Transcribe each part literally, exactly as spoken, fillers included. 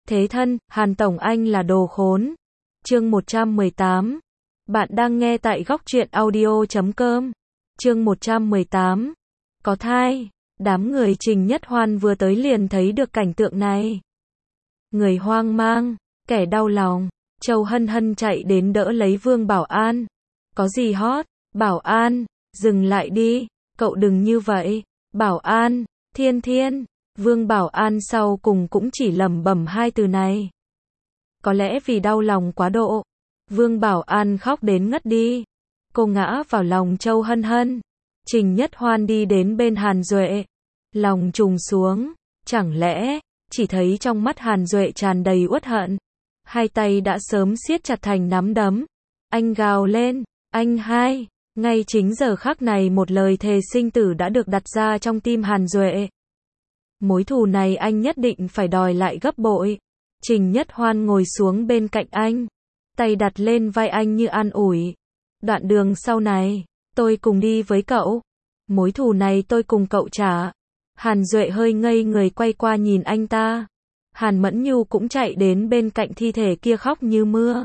Thế thân, Hàn Tổng anh là đồ khốn. Chương một trăm mười tám. Bạn đang nghe tại góc truyện audio chấm com. Chương một trăm mười tám. Có thai. Đám người Trình Nhất Hoan vừa tới liền thấy được cảnh tượng này. Người hoang mang, kẻ đau lòng. Châu Hân Hân chạy đến đỡ lấy Vương Bảo An. Có gì hot? Bảo An, dừng lại đi, cậu đừng như vậy. Bảo An, Thiên Thiên. Vương Bảo An sau cùng cũng chỉ lẩm bẩm hai từ này. Có lẽ vì đau lòng quá độ, Vương Bảo An khóc đến ngất đi. Cô ngã vào lòng Châu Hân Hân. Trình Nhất Hoan đi đến bên Hàn Duệ, lòng trùng xuống. Chẳng lẽ chỉ thấy trong mắt Hàn Duệ tràn đầy uất hận, hai tay đã sớm siết chặt thành nắm đấm. Anh gào lên, anh hai. Ngay chính giờ khắc này một lời thề sinh tử đã được đặt ra trong tim Hàn Duệ. Mối thù này anh nhất định phải đòi lại gấp bội. Trình Nhất Hoan ngồi xuống bên cạnh anh, tay đặt lên vai anh như an ủi. Đoạn đường sau này, tôi cùng đi với cậu. Mối thù này tôi cùng cậu trả. Hàn Duệ hơi ngây người quay qua nhìn anh ta. Hàn Mẫn Nhu cũng chạy đến bên cạnh thi thể kia khóc như mưa.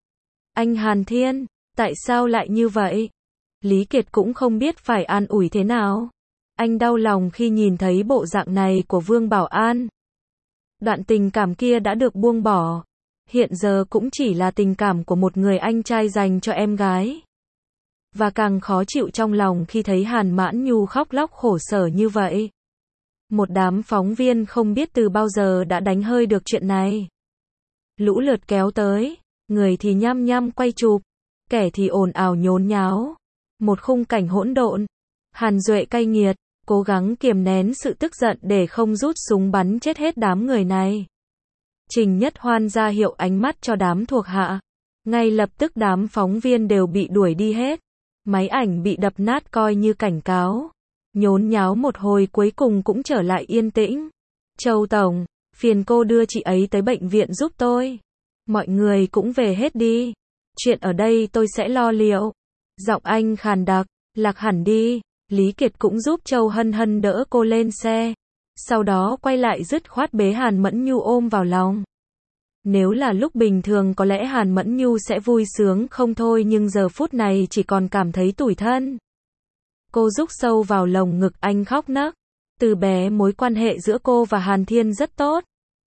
Anh Hàn Thiên, tại sao lại như vậy? Lý Kiệt cũng không biết phải an ủi thế nào. Anh đau lòng khi nhìn thấy bộ dạng này của Vương Bảo An. Đoạn tình cảm kia đã được buông bỏ. Hiện giờ cũng chỉ là tình cảm của một người anh trai dành cho em gái. Và càng khó chịu trong lòng khi thấy Hàn Mãn Nhu khóc lóc khổ sở như vậy. Một đám phóng viên không biết từ bao giờ đã đánh hơi được chuyện này. Lũ lượt kéo tới, người thì nhăm nhăm quay chụp, kẻ thì ồn ào nhốn nháo. Một khung cảnh hỗn độn. Hàn Duệ cay nghiệt, cố gắng kiềm nén sự tức giận để không rút súng bắn chết hết đám người này. Trình Nhất Hoan ra hiệu ánh mắt cho đám thuộc hạ. Ngay lập tức đám phóng viên đều bị đuổi đi hết. Máy ảnh bị đập nát coi như cảnh cáo. Nhốn nháo một hồi cuối cùng cũng trở lại yên tĩnh. Châu Tổng, phiền cô đưa chị ấy tới bệnh viện giúp tôi. Mọi người cũng về hết đi. Chuyện ở đây tôi sẽ lo liệu. Giọng anh khàn đặc, lạc hẳn đi. Lý Kiệt cũng giúp Châu Hân Hân đỡ cô lên xe. Sau đó quay lại dứt khoát bế Hàn Mẫn Nhu ôm vào lòng. Nếu là lúc bình thường có lẽ Hàn Mẫn Nhu sẽ vui sướng không thôi, nhưng giờ phút này chỉ còn cảm thấy tủi thân. Cô rúc sâu vào lồng ngực anh khóc nấc. Từ bé mối quan hệ giữa cô và Hàn Thiên rất tốt.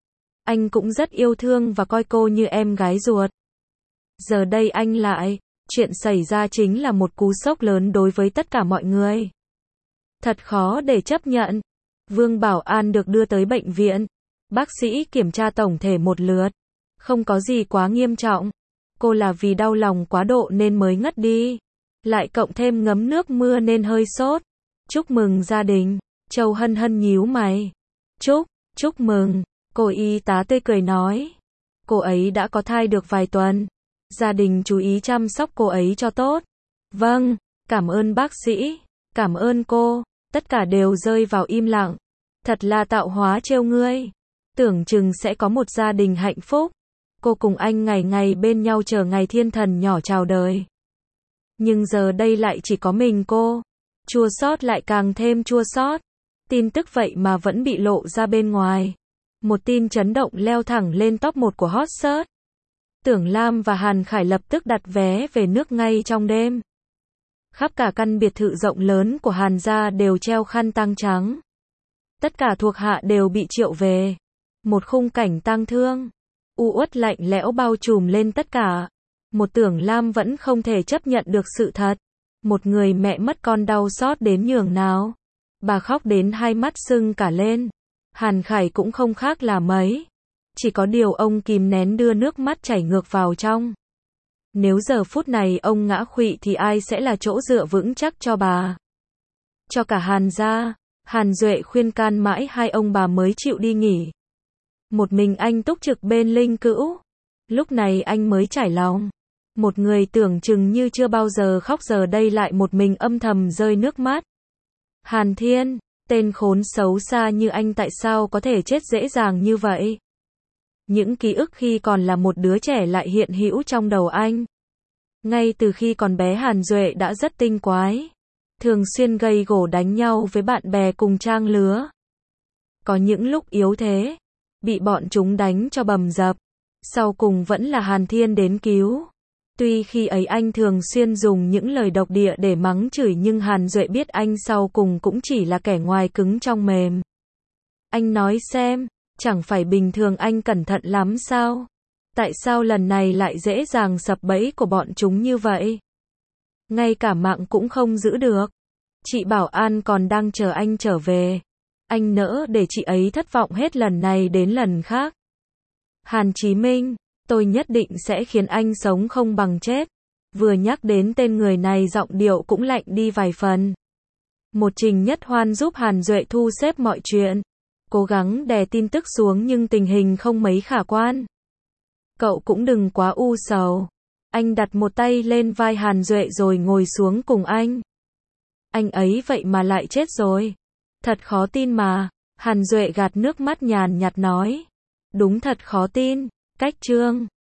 Anh cũng rất yêu thương và coi cô như em gái ruột. Giờ đây anh lại, chuyện xảy ra chính là một cú sốc lớn đối với tất cả mọi người. Thật khó để chấp nhận. Vương Bảo An được đưa tới bệnh viện. Bác sĩ kiểm tra tổng thể một lượt. Không có gì quá nghiêm trọng. Cô là vì đau lòng quá độ nên mới ngất đi. Lại cộng thêm ngấm nước mưa nên hơi sốt. Chúc mừng gia đình. Châu Hân Hân nhíu mày. Chúc, chúc mừng. Cô y tá tươi cười nói. Cô ấy đã có thai được vài tuần. Gia đình chú ý chăm sóc cô ấy cho tốt. Vâng, cảm ơn bác sĩ. Cảm ơn cô. Tất cả đều rơi vào im lặng. Thật là tạo hóa trêu ngươi. Tưởng chừng sẽ có một gia đình hạnh phúc. Cô cùng anh ngày ngày bên nhau chờ ngày thiên thần nhỏ chào đời. Nhưng giờ đây lại chỉ có mình cô. Chua xót lại càng thêm chua xót. Tin tức vậy mà vẫn bị lộ ra bên ngoài. Một tin chấn động leo thẳng lên top một của hot search. Tưởng Lam và Hàn Khải lập tức đặt vé về nước ngay trong đêm. Khắp cả căn biệt thự rộng lớn của Hàn gia đều treo khăn tang trắng. Tất cả thuộc hạ đều bị triệu về. Một khung cảnh tang thương, u uất lạnh lẽo bao trùm lên tất cả. Một Tưởng Lam vẫn không thể chấp nhận được sự thật. Một người mẹ mất con đau xót đến nhường nào. Bà khóc đến hai mắt sưng cả lên. Hàn Khải cũng không khác là mấy. Chỉ có điều ông kìm nén đưa nước mắt chảy ngược vào trong. Nếu giờ phút này ông ngã khuỵu thì ai sẽ là chỗ dựa vững chắc cho bà? Cho cả Hàn gia, Hàn Duệ khuyên can mãi hai ông bà mới chịu đi nghỉ. Một mình anh túc trực bên linh cữu. Lúc này anh mới trải lòng. Một người tưởng chừng như chưa bao giờ khóc giờ đây lại một mình âm thầm rơi nước mắt. Hàn Thiên, tên khốn xấu xa như anh tại sao có thể chết dễ dàng như vậy? Những ký ức khi còn là một đứa trẻ lại hiện hữu trong đầu anh. Ngay từ khi còn bé Hàn Duệ đã rất tinh quái. Thường xuyên gây gổ đánh nhau với bạn bè cùng trang lứa. Có những lúc yếu thế. bị bọn chúng đánh cho bầm dập. Sau cùng vẫn là Hàn Thiên đến cứu. Tuy khi ấy anh thường xuyên dùng những lời độc địa để mắng chửi nhưng Hàn Duệ biết anh sau cùng cũng chỉ là kẻ ngoài cứng trong mềm. Anh nói xem, chẳng phải bình thường anh cẩn thận lắm sao? Tại sao lần này lại dễ dàng sập bẫy của bọn chúng như vậy? Ngay cả mạng cũng không giữ được. Chị Bảo An còn đang chờ anh trở về. Anh nỡ để chị ấy thất vọng hết lần này đến lần khác. Hàn Chí Minh, tôi nhất định sẽ khiến anh sống không bằng chết. Vừa nhắc đến tên người này giọng điệu cũng lạnh đi vài phần. Một Trình Nhất Hoan giúp Hàn Duệ thu xếp mọi chuyện. Cố gắng đè tin tức xuống nhưng tình hình không mấy khả quan. Cậu cũng đừng quá u sầu. Anh đặt một tay lên vai Hàn Duệ rồi ngồi xuống cùng anh. Anh ấy vậy mà lại chết rồi. Thật khó tin mà. Hàn Duệ gạt nước mắt nhàn nhạt nói. Đúng thật khó tin. Cách chương